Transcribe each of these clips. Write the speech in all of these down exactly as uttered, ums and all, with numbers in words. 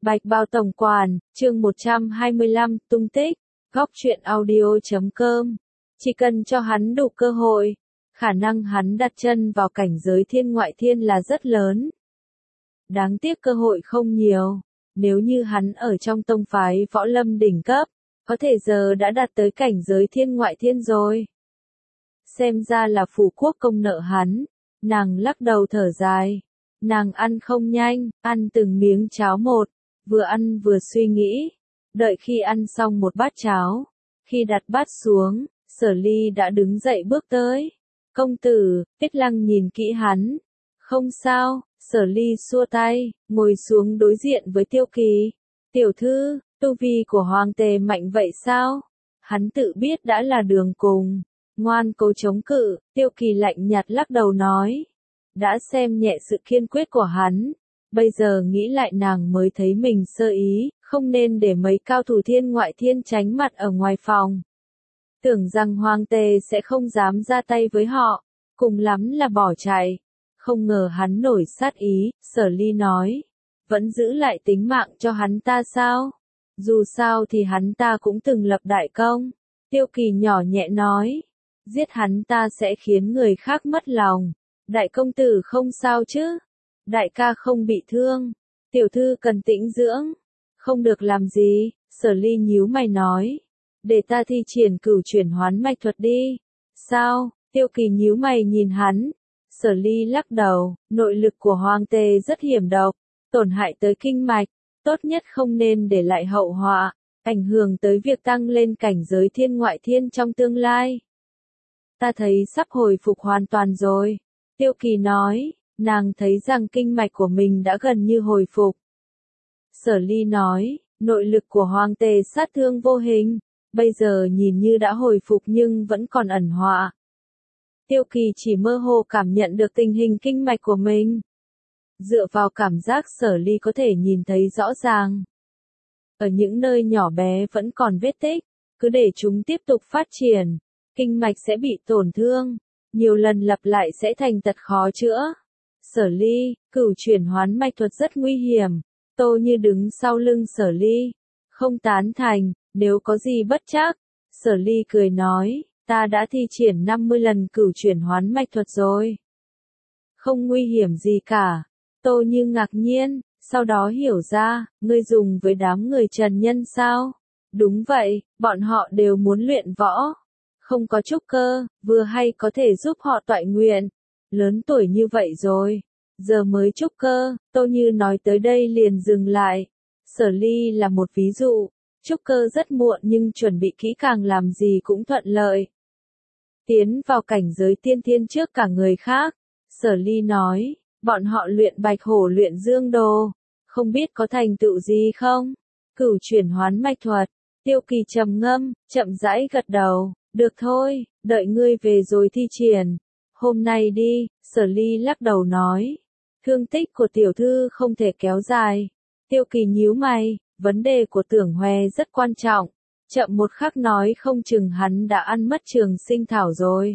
Bạch Bao Tổng Quản, chương một trăm hai mươi lăm, tung tích, góc truyện audio chấm com. Chỉ cần cho hắn đủ cơ hội, khả năng hắn đặt chân vào cảnh giới thiên ngoại thiên là rất lớn. Đáng tiếc cơ hội không nhiều, nếu như hắn ở trong tông phái võ lâm đỉnh cấp, có thể giờ đã đạt tới cảnh giới thiên ngoại thiên rồi. Xem ra là phủ quốc công nợ hắn, nàng lắc đầu thở dài. Nàng ăn không nhanh, ăn từng miếng cháo một, vừa ăn vừa suy nghĩ. Đợi khi ăn xong một bát cháo, khi đặt bát xuống, Sở Ly đã đứng dậy bước tới. Công tử, Tiết Lăng nhìn kỹ hắn. Không sao, Sở Ly xua tay, ngồi xuống đối diện với Tiêu Kỳ. Tiểu thư, tu vi của hoàng tề mạnh vậy sao? Hắn tự biết đã là đường cùng. Ngoan cố chống cự, Tiêu Kỳ lạnh nhạt lắc đầu nói. Đã xem nhẹ sự kiên quyết của hắn, bây giờ nghĩ lại nàng mới thấy mình sơ ý, không nên để mấy cao thủ thiên ngoại thiên tránh mặt ở ngoài phòng. Tưởng rằng hoàng tề sẽ không dám ra tay với họ, cùng lắm là bỏ chạy. Không ngờ hắn nổi sát ý, Sở Ly nói. Vẫn giữ lại tính mạng cho hắn ta sao? Dù sao thì hắn ta cũng từng lập đại công. Tiêu Kỳ nhỏ nhẹ nói. Giết hắn ta sẽ khiến người khác mất lòng. Đại công tử không sao chứ? Đại ca không bị thương. Tiểu thư cần tĩnh dưỡng. Không được làm gì, Sở Ly nhíu mày nói. Để ta thi triển cửu chuyển hoán mạch thuật đi. Sao? Tiêu Kỳ nhíu mày nhìn hắn. Sở Ly lắc đầu, nội lực của hoàng tề rất hiểm độc, tổn hại tới kinh mạch, tốt nhất không nên để lại hậu họa, ảnh hưởng tới việc tăng lên cảnh giới thiên ngoại thiên trong tương lai. Ta thấy sắp hồi phục hoàn toàn rồi. Tiêu Kỳ nói, nàng thấy rằng kinh mạch của mình đã gần như hồi phục. Sở Ly nói, nội lực của hoàng tề sát thương vô hình, bây giờ nhìn như đã hồi phục nhưng vẫn còn ẩn họa. Tiêu Kỳ chỉ mơ hồ cảm nhận được tình hình kinh mạch của mình. Dựa vào cảm giác Sở Ly có thể nhìn thấy rõ ràng. Ở những nơi nhỏ bé vẫn còn vết tích, cứ để chúng tiếp tục phát triển, kinh mạch sẽ bị tổn thương. Nhiều lần lặp lại sẽ thành tật khó chữa. Sở Ly, cửu chuyển hoán mạch thuật rất nguy hiểm. Tô Như đứng sau lưng Sở Ly. Không tán thành, nếu có gì bất trắc. Sở Ly cười nói, ta đã thi triển năm mươi lần cửu chuyển hoán mạch thuật rồi. Không nguy hiểm gì cả. Tô Như ngạc nhiên, sau đó hiểu ra, ngươi dùng với đám người trần nhân sao? Đúng vậy, bọn họ đều muốn luyện võ. Không có trúc cơ, vừa hay có thể giúp họ toại nguyện. Lớn tuổi như vậy rồi, giờ mới trúc cơ. Tô Như nói tới đây liền dừng lại. Sở Ly là một ví dụ, trúc cơ rất muộn nhưng chuẩn bị kỹ càng làm gì cũng thuận lợi. Tiến vào cảnh giới tiên thiên trước cả người khác. Sở Ly nói, bọn họ luyện bạch hổ luyện dương đồ, không biết có thành tựu gì không? Cửu chuyển hoán mạch thuật. Tiêu Kỳ trầm ngâm, chậm rãi gật đầu. Được thôi, đợi ngươi về rồi thi triển. Hôm nay đi, Sở Ly lắc đầu nói. Thương tích của tiểu thư không thể kéo dài. Tiêu Kỳ nhíu mày, vấn đề của Tưởng Hoè rất quan trọng. Chậm một khắc nói không chừng hắn đã ăn mất trường sinh thảo rồi.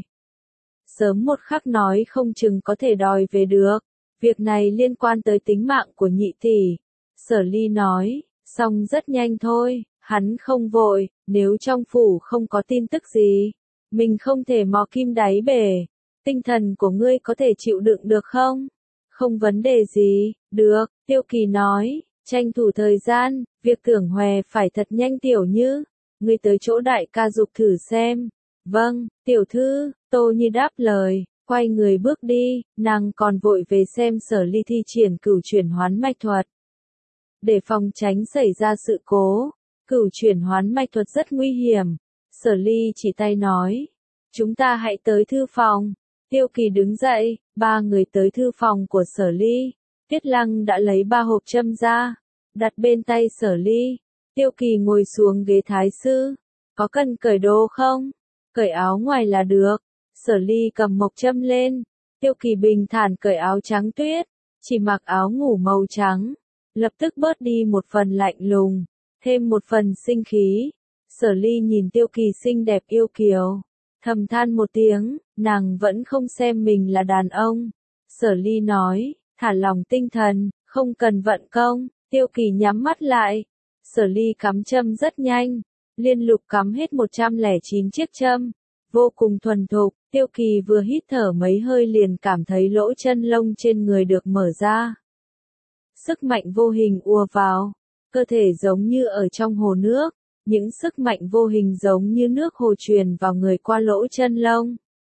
Sớm một khắc nói không chừng có thể đòi về được. Việc này liên quan tới tính mạng của nhị tỷ. Sở Ly nói, xong rất nhanh thôi. Hắn không vội, nếu trong phủ không có tin tức gì, mình không thể mò kim đáy bể. Tinh thần của ngươi có thể chịu đựng được không? Không vấn đề gì, được, Tiêu Kỳ nói, tranh thủ thời gian, việc Tưởng Hoè phải thật nhanh. Tiểu Như, ngươi tới chỗ đại ca dục thử xem. Vâng, tiểu thư, Tô Như đáp lời, quay người bước đi, nàng còn vội về xem Sở Ly thi triển cửu chuyển hoán mạch thuật. Để phòng tránh xảy ra sự cố. Cửu chuyển hoán mạch thuật rất nguy hiểm. Sở Ly chỉ tay nói. Chúng ta hãy tới thư phòng. Tiêu Kỳ đứng dậy, ba người tới thư phòng của Sở Ly. Tiết Lăng đã lấy ba hộp châm ra, đặt bên tay Sở Ly. Tiêu Kỳ ngồi xuống ghế thái sư. Có cần cởi đồ không? Cởi áo ngoài là được. Sở Ly cầm mộc châm lên. Tiêu Kỳ bình thản cởi áo trắng tuyết, chỉ mặc áo ngủ màu trắng. Lập tức bớt đi một phần lạnh lùng, thêm một phần sinh khí. Sở Ly nhìn Tiêu Kỳ xinh đẹp yêu kiều, thầm than một tiếng, nàng vẫn không xem mình là đàn ông. Sở Ly nói, thả lòng tinh thần, không cần vận công, Tiêu Kỳ nhắm mắt lại. Sở Ly cắm châm rất nhanh, liên lục cắm hết một trăm lẻ chín chiếc châm, vô cùng thuần thục. Tiêu Kỳ vừa hít thở mấy hơi liền cảm thấy lỗ chân lông trên người được mở ra. Sức mạnh vô hình ùa vào, cơ thể giống như ở trong hồ nước, những sức mạnh vô hình giống như nước hồ truyền vào người qua lỗ chân lông,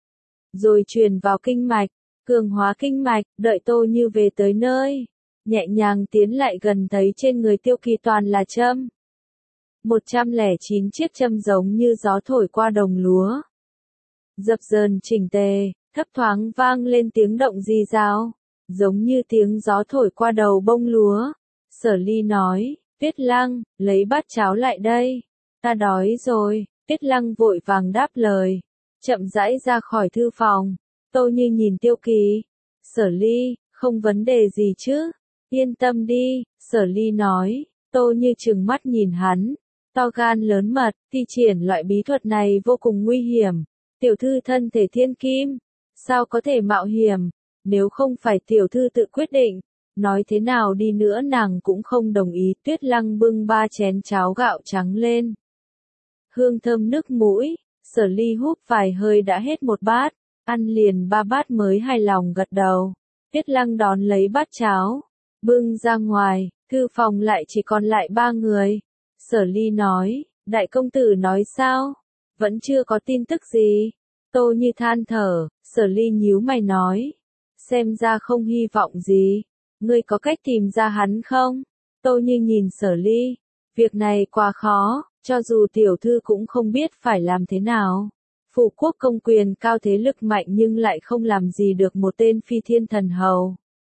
rồi truyền vào kinh mạch, cường hóa kinh mạch. Đợi Tô Như về tới nơi, nhẹ nhàng tiến lại gần thấy trên người Tiêu Kỳ toàn là châm. một trăm lẻ chín chiếc châm giống như gió thổi qua đồng lúa, dập dờn chỉnh tề, thấp thoáng vang lên tiếng động rì rào, giống như tiếng gió thổi qua đầu bông lúa. Sở Ly nói, Tuyết Lăng, lấy bát cháo lại đây, ta đói rồi. Tuyết Lăng vội vàng đáp lời, chậm rãi ra khỏi thư phòng. Tô Như nhìn Tiêu Kỳ, Sở Ly, không vấn đề gì chứ, yên tâm đi. Sở Ly nói. Tô Như trừng mắt nhìn hắn, to gan lớn mật, thi triển loại bí thuật này vô cùng nguy hiểm. Tiểu thư thân thể thiên kim, sao có thể mạo hiểm, nếu không phải tiểu thư tự quyết định, nói thế nào đi nữa nàng cũng không đồng ý. Tuyết Lăng bưng ba chén cháo gạo trắng lên, hương thơm nước mũi. Sở Ly húp vài hơi đã hết một bát, ăn liền ba bát mới hài lòng gật đầu. Tuyết Lăng đón lấy bát cháo, bưng ra ngoài, thư phòng lại chỉ còn lại ba người. Sở Ly nói, đại công tử nói sao? Vẫn chưa có tin tức gì. Tô Như than thở. Sở Ly nhíu mày nói, xem ra không hy vọng gì. Ngươi có cách tìm ra hắn không? Tô Như nhìn Sở Ly, việc này quá khó, cho dù tiểu thư cũng không biết phải làm thế nào. Phủ quốc công quyền cao thế lực mạnh nhưng lại không làm gì được một tên phi thiên thần hầu.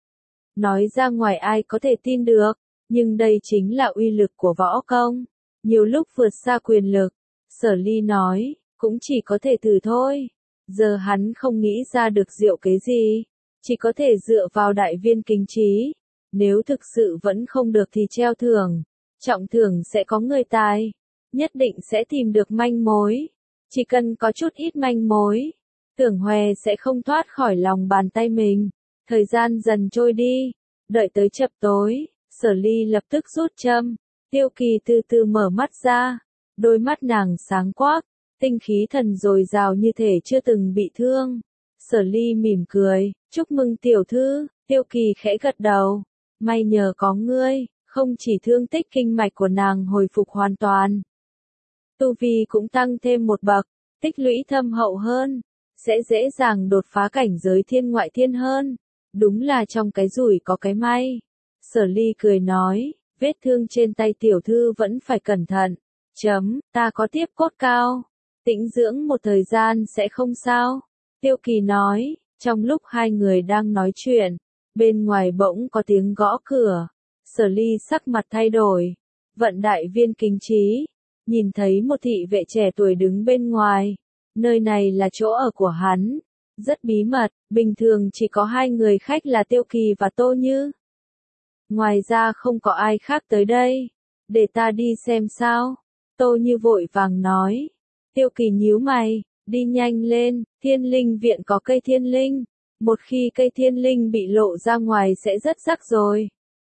Nói ra ngoài ai có thể tin được, nhưng đây chính là uy lực của võ công, nhiều lúc vượt xa quyền lực. Sở Ly nói, cũng chỉ có thể thử thôi. Giờ hắn không nghĩ ra được diệu kế gì, chỉ có thể dựa vào đại viên kính trí. Nếu thực sự vẫn không được thì treo thưởng, trọng thưởng sẽ có người tài, nhất định sẽ tìm được manh mối. Chỉ cần có chút ít manh mối, Tưởng Hòe sẽ không thoát khỏi lòng bàn tay mình. Thời gian dần trôi đi, đợi tới chập tối, Sở Ly lập tức rút châm. Tiêu Kỳ từ từ mở mắt ra, đôi mắt nàng sáng quắc, tinh khí thần dồi dào như thể chưa từng bị thương. Sở Ly mỉm cười, chúc mừng tiểu thư. Tiêu Kỳ khẽ gật đầu, may nhờ có ngươi, không chỉ thương tích kinh mạch của nàng hồi phục hoàn toàn, tu vi cũng tăng thêm một bậc, tích lũy thâm hậu hơn, sẽ dễ dàng đột phá cảnh giới thiên ngoại thiên hơn. Đúng là trong cái rủi có cái may. Sở Ly cười nói, vết thương trên tay tiểu thư vẫn phải cẩn thận. Chấm, ta có tiếp cốt cao, tĩnh dưỡng một thời gian sẽ không sao. Tiêu Kỳ nói. Trong lúc hai người đang nói chuyện, bên ngoài bỗng có tiếng gõ cửa. Sở Ly sắc mặt thay đổi, vận đại viên kính trí, nhìn thấy một thị vệ trẻ tuổi đứng bên ngoài. Nơi này là chỗ ở của hắn, rất bí mật, bình thường chỉ có hai người khách là Tiêu Kỳ và Tô Như. Ngoài ra không có ai khác tới đây, để ta đi xem sao. Tô Như vội vàng nói. Tiêu Kỳ nhíu mày, đi nhanh lên, Thiên Linh viện có cây thiên linh, một khi cây thiên linh bị lộ ra ngoài sẽ rất rắc rối.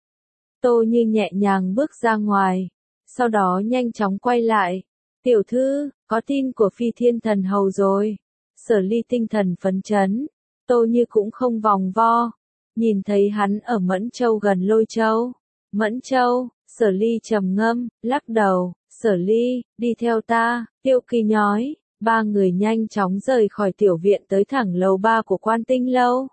Tô Như nhẹ nhàng bước ra ngoài, sau đó nhanh chóng quay lại. Tiểu thư, có tin của phi thiên thần hầu rồi. Sở Ly tinh thần phấn chấn. Tô Như cũng không vòng vo, nhìn thấy hắn ở Mẫn Châu gần Lôi Châu. Mẫn Châu, Sở Ly trầm ngâm, lắc đầu. Sở Ly, đi theo ta. Tiêu Kỳ nói. Ba người nhanh chóng rời khỏi tiểu viện tới thẳng lầu ba của Quan Tinh lâu.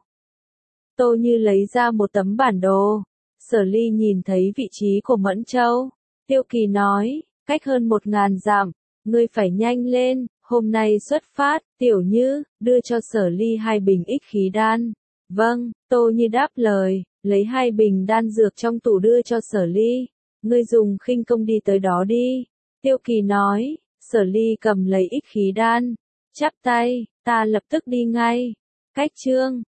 Tô Như lấy ra một tấm bản đồ. Sở Ly nhìn thấy vị trí của Mẫn Châu. Tiêu Kỳ nói, cách hơn một ngàn dặm, ngươi phải nhanh lên, hôm nay xuất phát. Tiểu Như, đưa cho Sở Ly hai bình ích khí đan. Vâng, Tô Như đáp lời, lấy hai bình đan dược trong tủ đưa cho Sở Ly. Ngươi dùng khinh công đi tới đó đi. Tiêu Kỳ nói. Sở Ly cầm lấy ích khí đan, chắp tay, ta lập tức đi ngay. Cách chương